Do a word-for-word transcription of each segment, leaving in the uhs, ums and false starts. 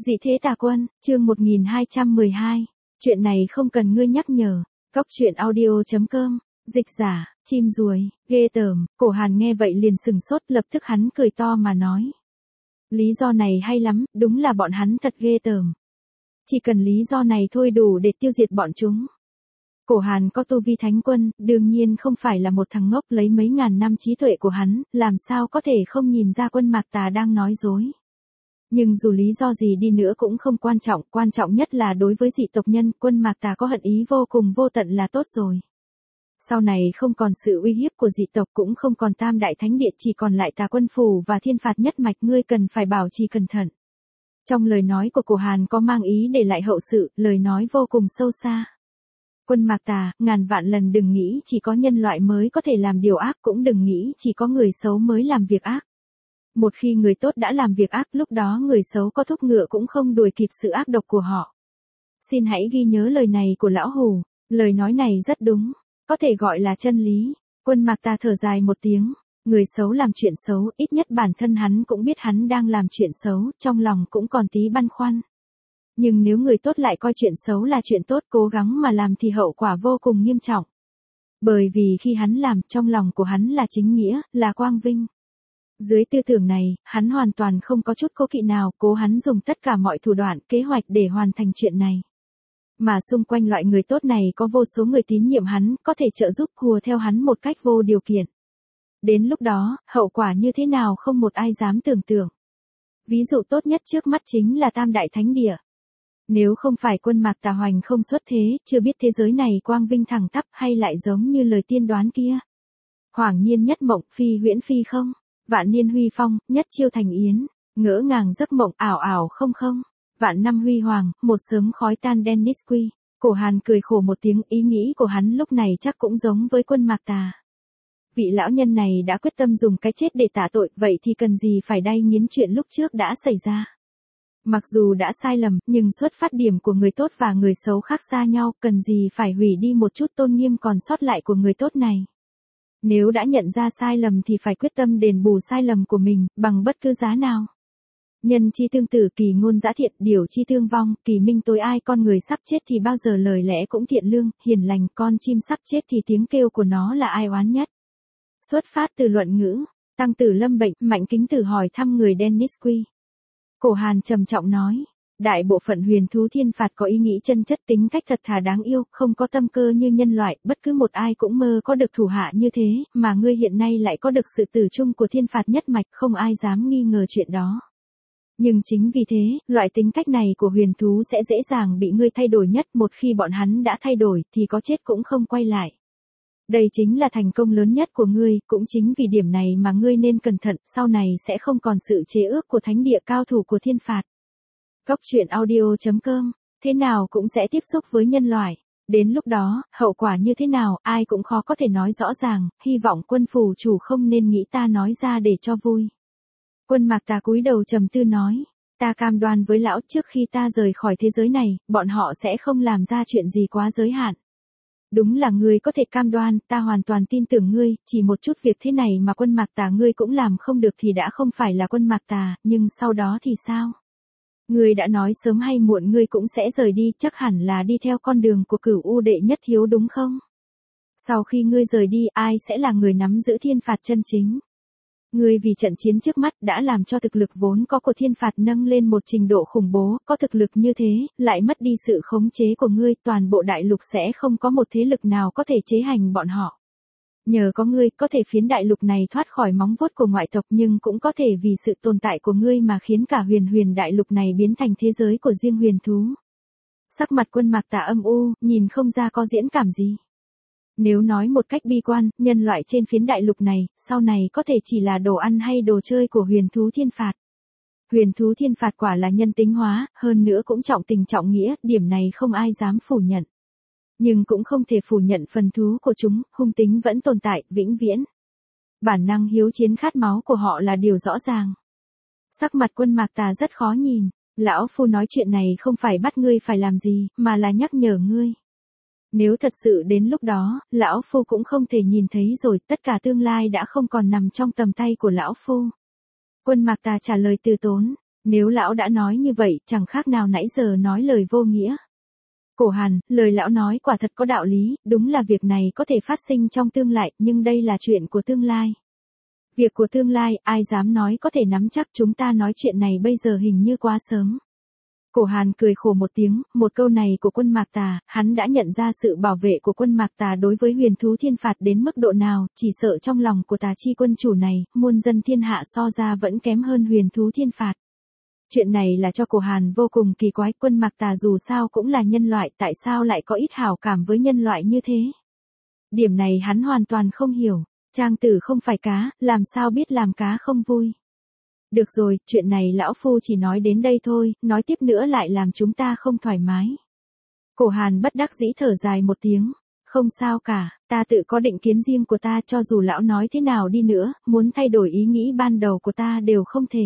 Dị thế tà quân, chương một nghìn hai trăm mười hai. Chuyện này không cần ngươi nhắc nhở. Cốc truyện audio.com. Dịch giả, chim ruồi, ghê tởm. Cổ Hàn nghe vậy liền sừng sốt, lập tức hắn cười to mà nói. Lý do này hay lắm, đúng là bọn hắn thật ghê tởm. Chỉ cần lý do này thôi đủ để tiêu diệt bọn chúng. Cổ Hàn có tu vi thánh quân, đương nhiên không phải là một thằng ngốc, lấy mấy ngàn năm trí tuệ của hắn, làm sao có thể không nhìn ra Quân Mạc Tà đang nói dối. Nhưng dù lý do gì đi nữa cũng không quan trọng, quan trọng nhất là đối với dị tộc nhân, Quân Mạc Tà có hận ý vô cùng vô tận là tốt rồi. Sau này không còn sự uy hiếp của dị tộc, cũng không còn Tam Đại Thánh Địa, chỉ còn lại Tà Quân Phủ và Thiên Phạt Nhất Mạch, ngươi cần phải bảo trì cẩn thận. Trong lời nói của Cổ Hàn có mang ý để lại hậu sự, lời nói vô cùng sâu xa. Quân Mạc Tà, ngàn vạn lần đừng nghĩ chỉ có nhân loại mới có thể làm điều ác, cũng đừng nghĩ chỉ có người xấu mới làm việc ác. Một khi người tốt đã làm việc ác, lúc đó người xấu có thúc ngựa cũng không đuổi kịp sự ác độc của họ. Xin hãy ghi nhớ lời này của lão hủ, lời nói này rất đúng, có thể gọi là chân lý. Quân Mạc Tà thở dài một tiếng, người xấu làm chuyện xấu, ít nhất bản thân hắn cũng biết hắn đang làm chuyện xấu, trong lòng cũng còn tí băn khoăn. Nhưng nếu người tốt lại coi chuyện xấu là chuyện tốt, cố gắng mà làm thì hậu quả vô cùng nghiêm trọng. Bởi vì khi hắn làm, trong lòng của hắn là chính nghĩa, là quang vinh. Dưới tư tưởng này, hắn hoàn toàn không có chút cố kỵ nào, cố hắn dùng tất cả mọi thủ đoạn, kế hoạch để hoàn thành chuyện này. Mà xung quanh loại người tốt này có vô số người tín nhiệm hắn, có thể trợ giúp hùa theo hắn một cách vô điều kiện. Đến lúc đó, hậu quả như thế nào không một ai dám tưởng tượng. Ví dụ tốt nhất trước mắt chính là Tam Đại Thánh Địa. Nếu không phải Quân Mạc Tà hoành không xuất thế, chưa biết thế giới này quang vinh thẳng tắp hay lại giống như lời tiên đoán kia. Hoàng nhiên nhất mộng, phi huyễn phi không, vạn niên huy phong, nhất chiêu thành yến, ngỡ ngàng giấc mộng, ảo ảo không không, vạn năm huy hoàng, một sớm khói tan Dennis Quy. Cổ Hàn cười khổ một tiếng, ý nghĩ của hắn lúc này chắc cũng giống với Quân Mạc Tà. Vị lão nhân này đã quyết tâm dùng cái chết để tạ tội, vậy thì cần gì phải đay nghiến chuyện lúc trước đã xảy ra. Mặc dù đã sai lầm, nhưng xuất phát điểm của người tốt và người xấu khác xa nhau, cần gì phải hủy đi một chút tôn nghiêm còn sót lại của người tốt này. Nếu đã nhận ra sai lầm thì phải quyết tâm đền bù sai lầm của mình, bằng bất cứ giá nào. Nhân chi tương tử, kỳ ngôn dã thiện, điều chi tương vong, kỳ minh tối ai. Con người sắp chết thì bao giờ lời lẽ cũng thiện lương, hiền lành, con chim sắp chết thì tiếng kêu của nó là ai oán nhất. Xuất phát từ luận ngữ, Tăng Tử lâm bệnh, Mạnh Kính Tử hỏi thăm người Dennis Quy. Cổ Hàn trầm trọng nói, đại bộ phận huyền thú thiên phạt có ý nghĩ chân chất, tính cách thật thà đáng yêu, không có tâm cơ như nhân loại, bất cứ một ai cũng mơ có được thủ hạ như thế, mà ngươi hiện nay lại có được sự tử trung của thiên phạt nhất mạch, không ai dám nghi ngờ chuyện đó. Nhưng chính vì thế, loại tính cách này của huyền thú sẽ dễ dàng bị ngươi thay đổi nhất, một khi bọn hắn đã thay đổi thì có chết cũng không quay lại. Đây chính là thành công lớn nhất của ngươi, cũng chính vì điểm này mà ngươi nên cẩn thận, sau này sẽ không còn sự chế ước của thánh địa cao thủ của thiên phạt. Cốc truyện audio.com, thế nào cũng sẽ tiếp xúc với nhân loại. Đến lúc đó, hậu quả như thế nào, ai cũng khó có thể nói rõ ràng, hy vọng Quân phủ chủ không nên nghĩ ta nói ra để cho vui. Quân Mạc Tà cúi đầu trầm tư nói, ta cam đoan với lão trước khi ta rời khỏi thế giới này, bọn họ sẽ không làm ra chuyện gì quá giới hạn. Đúng là ngươi có thể cam đoan, ta hoàn toàn tin tưởng ngươi, chỉ một chút việc thế này mà Quân Mạc Tà ngươi cũng làm không được thì đã không phải là Quân Mạc Tà, nhưng sau đó thì sao? Ngươi đã nói sớm hay muộn ngươi cũng sẽ rời đi, chắc hẳn là đi theo con đường của Cửu U đệ nhất thiếu đúng không? Sau khi ngươi rời đi, ai sẽ là người nắm giữ thiên phạt chân chính? Ngươi vì trận chiến trước mắt đã làm cho thực lực vốn có của thiên phạt nâng lên một trình độ khủng bố, có thực lực như thế, lại mất đi sự khống chế của ngươi, toàn bộ đại lục sẽ không có một thế lực nào có thể chế hành bọn họ. Nhờ có ngươi, có thể phiến đại lục này thoát khỏi móng vuốt của ngoại tộc, nhưng cũng có thể vì sự tồn tại của ngươi mà khiến cả huyền huyền đại lục này biến thành thế giới của riêng huyền thú. Sắc mặt Quân Mạc Tà âm u, nhìn không ra có diễn cảm gì. Nếu nói một cách bi quan, nhân loại trên phiến đại lục này, sau này có thể chỉ là đồ ăn hay đồ chơi của huyền thú thiên phạt. Huyền thú thiên phạt quả là nhân tính hóa, hơn nữa cũng trọng tình trọng nghĩa, điểm này không ai dám phủ nhận. Nhưng cũng không thể phủ nhận phần thú của chúng, hung tính vẫn tồn tại, vĩnh viễn. Bản năng hiếu chiến khát máu của họ là điều rõ ràng. Sắc mặt Quân Mạc Tà rất khó nhìn, lão phu nói chuyện này không phải bắt ngươi phải làm gì, mà là nhắc nhở ngươi. Nếu thật sự đến lúc đó, lão phu cũng không thể nhìn thấy rồi, tất cả tương lai đã không còn nằm trong tầm tay của lão phu. Quân Mạc Tà trả lời từ tốn, Nếu lão đã nói như vậy, chẳng khác nào nãy giờ nói lời vô nghĩa. Cổ Hàn, lời lão nói quả thật có đạo lý, đúng là việc này có thể phát sinh trong tương lai, nhưng đây là chuyện của tương lai. Việc của tương lai, ai dám nói có thể nắm chắc, chúng ta nói chuyện này bây giờ hình như quá sớm. Cổ Hàn cười khổ một tiếng, một câu này của Quân Mạc Tà, hắn đã nhận ra sự bảo vệ của Quân Mạc Tà đối với Huyền Thú Thiên Phạt đến mức độ nào, chỉ sợ trong lòng của Tà Chi quân chủ này, muôn dân thiên hạ so ra vẫn kém hơn Huyền Thú Thiên Phạt. Chuyện này là cho Cổ Hàn vô cùng kỳ quái, Quân Mạc Tà dù sao cũng là nhân loại, tại sao lại có ít hảo cảm với nhân loại như thế? Điểm này hắn hoàn toàn không hiểu, Trang tử không phải cá, làm sao biết làm cá không vui. Được rồi, chuyện này lão phu chỉ nói đến đây thôi, nói tiếp nữa lại làm chúng ta không thoải mái. Cổ Hàn bất đắc dĩ thở dài một tiếng, không sao cả, ta tự có định kiến riêng của ta, cho dù lão nói thế nào đi nữa, muốn thay đổi ý nghĩ ban đầu của ta đều không thể.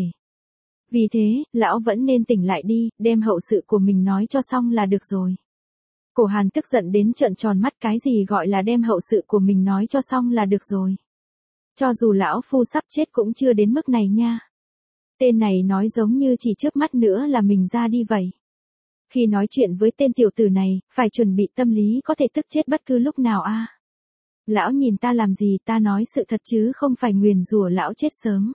Vì thế, lão vẫn nên tỉnh lại đi, đem hậu sự của mình nói cho xong là được rồi. Cổ Hàn tức giận đến trợn tròn mắt, cái gì gọi là đem hậu sự của mình nói cho xong là được rồi. Cho dù lão phu sắp chết cũng chưa đến mức này nha. Tên này nói giống như chỉ chớp mắt nữa là mình ra đi vậy. Khi nói chuyện với tên tiểu tử này, phải chuẩn bị tâm lý có thể tức chết bất cứ lúc nào a. À. Lão nhìn ta làm gì, ta nói sự thật chứ không phải nguyền rủa lão chết sớm.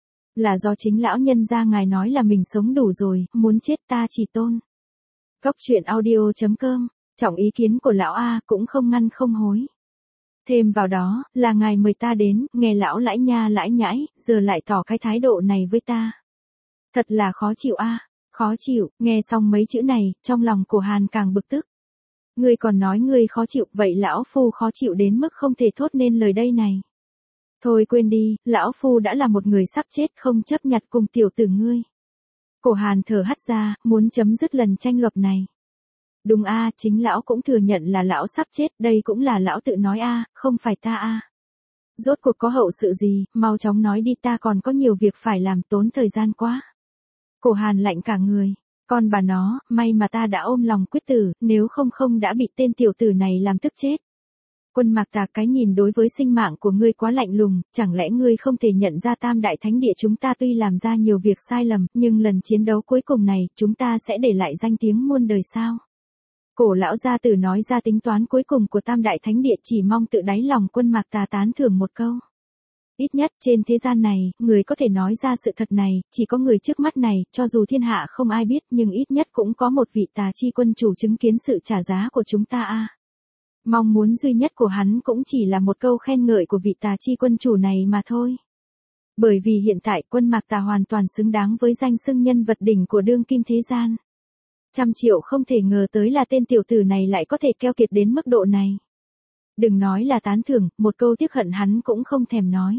Là do chính lão nhân gia ngài nói là mình sống đủ rồi, muốn chết ta chỉ tôn. Cốc truyện audio chấm com, trọng ý kiến của lão A cũng không ngăn không hối. Thêm vào đó, là ngài mời ta đến, nghe lão lãi nha lãi nhãi, giờ lại tỏ cái thái độ này với ta. Thật là khó chịu a, khó chịu, nghe xong mấy chữ này, trong lòng của Hàn càng bực tức. Ngươi còn nói ngươi khó chịu, vậy lão phu khó chịu đến mức không thể thốt nên lời đây này. Thôi quên đi, lão phu đã là một người sắp chết, không chấp nhặt cùng tiểu tử ngươi. Cổ Hàn thở hắt ra, muốn chấm dứt lần tranh luận này. Đúng a, à, chính lão cũng thừa nhận là lão sắp chết, đây cũng là lão tự nói a, à, không phải ta a. À. Rốt cuộc có hậu sự gì, mau chóng nói đi, ta còn có nhiều việc phải làm, tốn thời gian quá. Cổ Hàn lạnh cả người, con bà nó, may mà ta đã ôm lòng quyết tử, nếu không không đã bị tên tiểu tử này làm tức chết. Quân Mạc Tà, cái nhìn đối với sinh mạng của ngươi quá lạnh lùng, chẳng lẽ ngươi không thể nhận ra Tam Đại Thánh Địa chúng ta tuy làm ra nhiều việc sai lầm, nhưng lần chiến đấu cuối cùng này, chúng ta sẽ để lại danh tiếng muôn đời sao? Cổ lão gia tử nói ra tính toán cuối cùng của Tam Đại Thánh Địa, chỉ mong tự đáy lòng Quân Mạc Tà tán thưởng một câu. Ít nhất trên thế gian này, người có thể nói ra sự thật này, chỉ có người trước mắt này, cho dù thiên hạ không ai biết nhưng ít nhất cũng có một vị Tà Chi quân chủ chứng kiến sự trả giá của chúng ta a. À. Mong muốn duy nhất của hắn cũng chỉ là một câu khen ngợi của vị Tà Chi quân chủ này mà thôi. Bởi vì hiện tại Quân Mạc Tà hoàn toàn xứng đáng với danh xưng nhân vật đỉnh của đương kim thế gian. Trăm triệu không thể ngờ tới là tên tiểu tử này lại có thể keo kiệt đến mức độ này. Đừng nói là tán thưởng, một câu tiếc hận hắn cũng không thèm nói.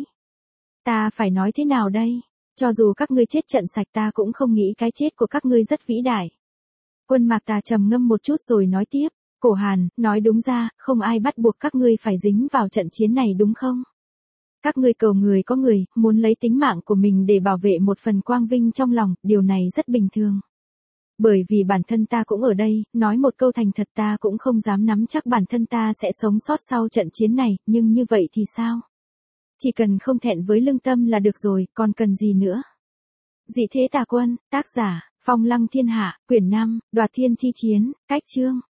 Ta phải nói thế nào đây? Cho dù các ngươi chết trận sạch ta cũng không nghĩ cái chết của các ngươi rất vĩ đại. Quân Mạc Tà trầm ngâm một chút rồi nói tiếp. Cổ Hàn, nói đúng ra, không ai bắt buộc các ngươi phải dính vào trận chiến này đúng không? Các ngươi cầu người có người, muốn lấy tính mạng của mình để bảo vệ một phần quang vinh trong lòng, điều này rất bình thường. Bởi vì bản thân ta cũng ở đây, nói một câu thành thật, ta cũng không dám nắm chắc bản thân ta sẽ sống sót sau trận chiến này, nhưng như vậy thì sao? Chỉ cần không thẹn với lương tâm là được rồi, còn cần gì nữa? Dị Thế Tà Quân, tác giả, Phong Lăng Thiên Hạ, quyển năm, Đoạt Thiên Chi Chiến, cách chương.